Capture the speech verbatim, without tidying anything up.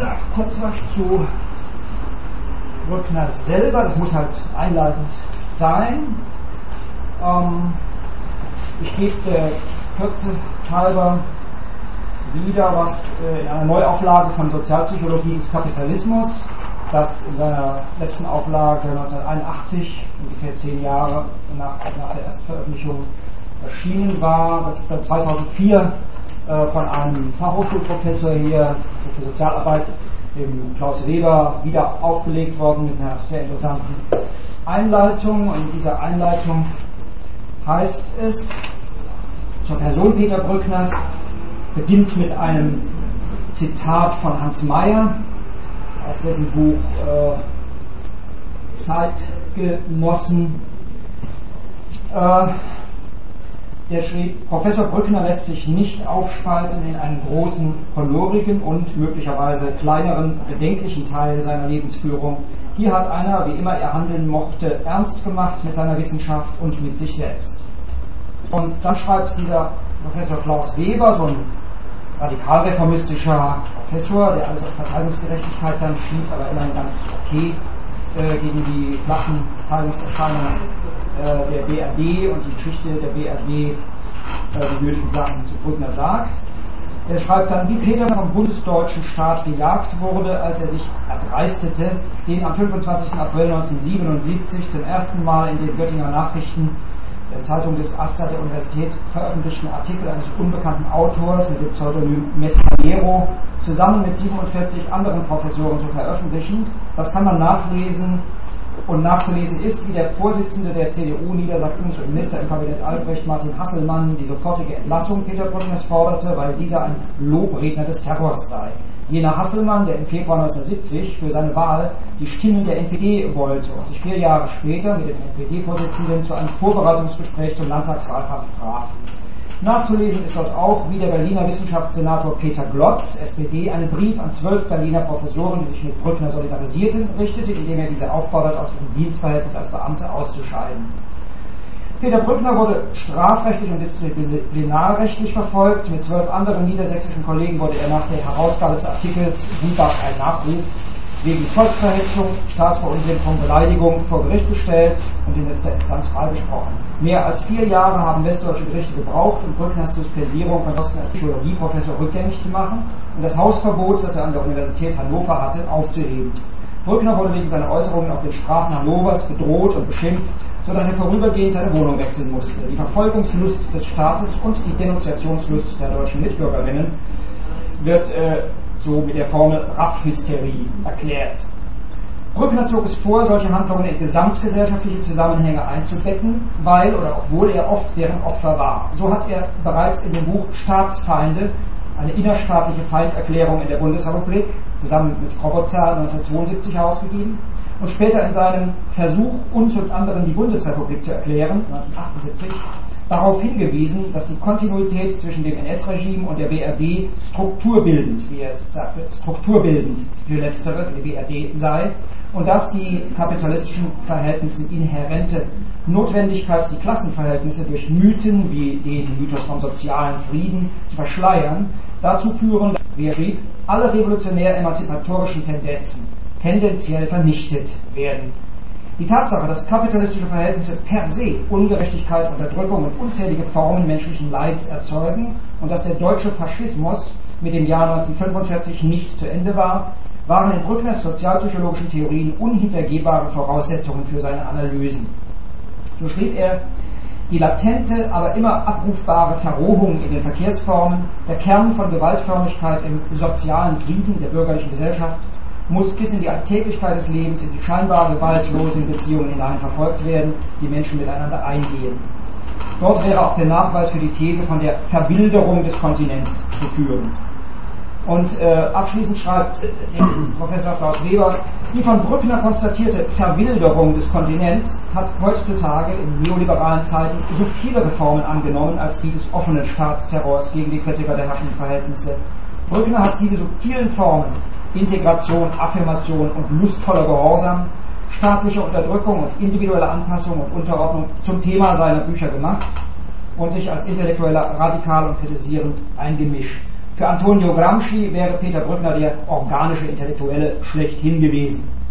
sage kurz was zu Brückner selber, das muss halt einleitend sein. Ähm, ich gebe der Kürze halber wieder, was äh, in einer Neuauflage von Sozialpsychologie des Kapitalismus, das in seiner letzten Auflage neunzehnhunderteinundachtzig, ungefähr zehn Jahre nach, nach der Erstveröffentlichung, erschienen war. Das ist dann zweitausendvier äh, von einem Fachhochschulprofessor hier für Sozialarbeit, dem Klaus Weber, wieder aufgelegt worden mit einer sehr interessanten Einleitung. Und in dieser Einleitung heißt es zur Person Peter Brückners, beginnt mit einem Zitat von Hans Meyer aus dessen Buch äh, Zeitgenossen. Äh, der schrieb, Professor Brückner lässt sich nicht aufspalten in einen großen, honorigen und möglicherweise kleineren, bedenklichen Teil seiner Lebensführung. Hier hat einer, wie immer er handeln mochte, ernst gemacht mit seiner Wissenschaft und mit sich selbst. Und dann schreibt dieser Professor Klaus Weber, so ein radikalreformistischer Professor, der alles auf Verteilungsgerechtigkeit dann schiebt, aber immerhin ganz okay äh, gegen die Klassenteilungserscheinungen äh, der B R D und die Geschichte der B R D äh, die nötigen Sachen zu Brückner sagt. Er schreibt dann, wie Peter vom bundesdeutschen Staat gejagt wurde, als er sich erdreistete, den am fünfundzwanzigsten April neunzehnhundertsiebenundsiebzig zum ersten Mal in den Göttinger Nachrichten der Zeitung des Astra der Universität veröffentlichten Artikel eines unbekannten Autors mit dem Pseudonym Mescalero zusammen mit siebenundvierzig anderen Professoren zu veröffentlichen. Das kann man nachlesen, und nachzulesen ist, wie der Vorsitzende der C D U Niedersachsens und Minister im Kabinett Albrecht, Martin Hasselmann, die sofortige Entlassung Peter Brückners forderte, weil dieser ein Lobredner des Terrors sei. Jener Hasselmann, der im Februar neunzehnhundertsiebzig für seine Wahl die Stimmen der N P D wollte und sich vier Jahre später mit dem N P D-Vorsitzenden zu einem Vorbereitungsgespräch zum Landtagswahlkampf traf. Nachzulesen ist dort auch, wie der Berliner Wissenschaftssenator Peter Glotz, S P D, einen Brief an zwölf Berliner Professoren, die sich mit Brückner solidarisierten, richtete, indem er diese auffordert, aus ihrem Dienstverhältnis als Beamte auszuscheiden. Peter Brückner wurde strafrechtlich und disziplinarrechtlich verfolgt. Mit zwölf anderen niedersächsischen Kollegen wurde er nach der Herausgabe des Artikels Gutacht ein Nachruf wegen Volksverhetzung, Staatsverunglimpfung, Beleidigung vor Gericht gestellt und in letzter Instanz freigesprochen. Mehr als vier Jahre haben westdeutsche Gerichte gebraucht, um Brückners Suspendierung von Posten als Psychologieprofessor rückgängig zu machen und das Hausverbot, das er an der Universität Hannover hatte, aufzuheben. Brückner wurde wegen seiner Äußerungen auf den Straßen Hannovers bedroht und beschimpft, sodass er vorübergehend seine Wohnung wechseln musste. Die Verfolgungslust des Staates und die Denunziationslust der deutschen Mitbürgerinnen wird äh, so mit der Formel Raffhysterie erklärt. Brückner zog es vor, solche Handlungen in gesamtgesellschaftliche Zusammenhänge einzubetten, weil oder obwohl er oft deren Opfer war. So hat er bereits in dem Buch Staatsfeinde eine innerstaatliche Feinderklärung in der Bundesrepublik zusammen mit Krobozar neunzehnhundertzweiundsiebzig herausgegeben und später in seinem Versuch, uns und anderen die Bundesrepublik zu erklären, neunzehnhundertachtundsiebzig, darauf hingewiesen, dass die Kontinuität zwischen dem N S-Regime und der B R D strukturbildend, wie er es sagte, strukturbildend für letztere, für die B R D sei und dass die kapitalistischen Verhältnisse inhärente Notwendigkeit, die Klassenverhältnisse durch Mythen wie den Mythos vom sozialen Frieden zu verschleiern, dazu führen, wie er schrieb, alle revolutionär-emanzipatorischen Tendenzen tendenziell vernichtet werden. Die Tatsache, dass kapitalistische Verhältnisse per se Ungerechtigkeit, Unterdrückung und unzählige Formen menschlichen Leids erzeugen und dass der deutsche Faschismus mit dem Jahr neunzehnhundertfünfundvierzig nicht zu Ende war, waren in Brückners sozialpsychologischen Theorien unhintergehbare Voraussetzungen für seine Analysen. So schrieb er, die latente, aber immer abrufbare Verrohung in den Verkehrsformen, der Kern von Gewaltförmigkeit im sozialen Frieden der bürgerlichen Gesellschaft, muss bis in die Alltäglichkeit des Lebens, in die scheinbar gewaltlosen Beziehungen hinein verfolgt werden, die Menschen miteinander eingehen. Dort wäre auch der Nachweis für die These von der Verwilderung des Kontinents zu führen. Und äh, abschließend schreibt äh, Professor Klaus Weber, die von Brückner konstatierte Verwilderung des Kontinents hat heutzutage in neoliberalen Zeiten subtilere Formen angenommen als die des offenen Staatsterrors gegen die Kritiker der herrschenden Verhältnisse. Brückner hat diese subtilen Formen Integration, Affirmation und lustvoller Gehorsam, staatliche Unterdrückung und individuelle Anpassung und Unterordnung zum Thema seiner Bücher gemacht und sich als Intellektueller radikal und kritisierend eingemischt. Für Antonio Gramsci wäre Peter Brückner der organische Intellektuelle schlechthin gewesen.